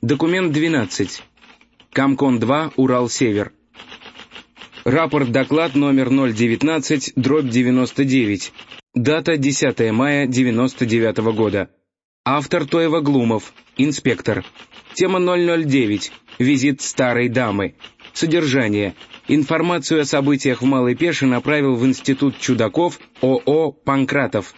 Документ 12. Комкон-2, Урал-Север. Рапорт-доклад номер 019/99. Дата 10 мая 99 года. Автор Тоева-Глумов, инспектор. Тема 009. Визит старой дамы. Содержание. Информацию о событиях в Малой Пеше направил в Институт Чудаков ООО «Панкратов».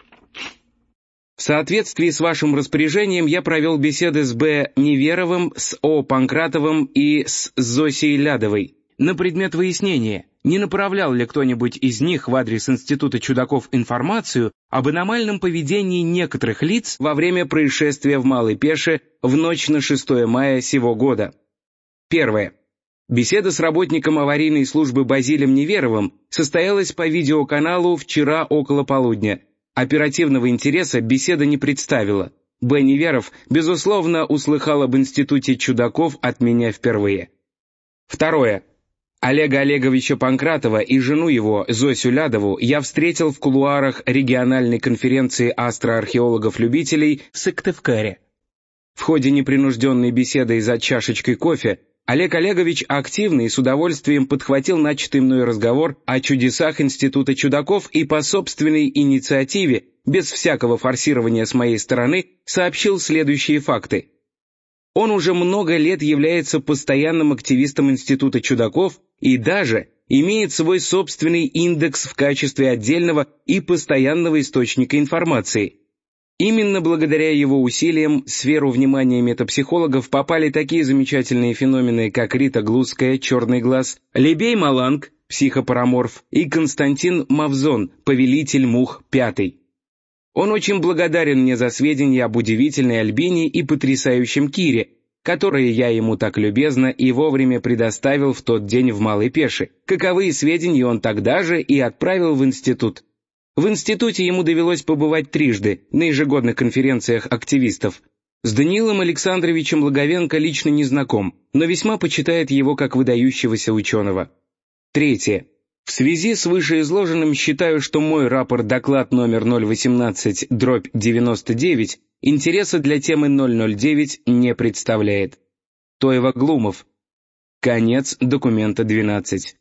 В соответствии с вашим распоряжением я провел беседы с Б. Неверовым, с О. Панкратовым и с Зосей Лядовой на предмет выяснения, не направлял ли кто-нибудь из них в адрес Института Чудаков информацию об аномальном поведении некоторых лиц во время происшествия в Малой Пеше в ночь на 6 мая сего года. Первое. Беседа с работником аварийной службы Базилем Неверовым состоялась по видеоканалу вчера около полудня. Оперативного интереса беседа не представила. Б. Неверов, безусловно, услыхал об Институте Чудаков от меня впервые. Второе. Олега Олеговича Панкратова и жену его, Зосю Лядову, я встретил в кулуарах региональной конференции астроархеологов-любителей в Сыктывкаре. В ходе непринужденной беседы за чашечкой кофе Олег Олегович активно и с удовольствием подхватил начатый мной разговор о чудесах Института Чудаков и по собственной инициативе, без всякого форсирования с моей стороны, сообщил следующие факты. Он уже много лет является постоянным активистом Института Чудаков и даже имеет свой собственный индекс в качестве отдельного и постоянного источника информации. Именно благодаря его усилиям в сферу внимания метапсихологов попали такие замечательные феномены, как Рита Глузская, «Черный глаз», Лебей Маланг, психопараморф, и Константин Мавзон, повелитель мух, 5. Он очень благодарен мне за сведения об удивительной Альбине и потрясающем Кире, которые я ему так любезно и вовремя предоставил в тот день в Малой Пеше, каковые сведения он тогда же и отправил в институт. В институте ему довелось побывать трижды на ежегодных конференциях активистов. С Даниилом Александровичем Логовенко лично не знаком, но весьма почитает его как выдающегося ученого. Третье. В связи с вышеизложенным считаю, что мой рапорт-доклад номер 018/99 интереса для темы 009 не представляет. Тоева-Глумов. Конец документа 12.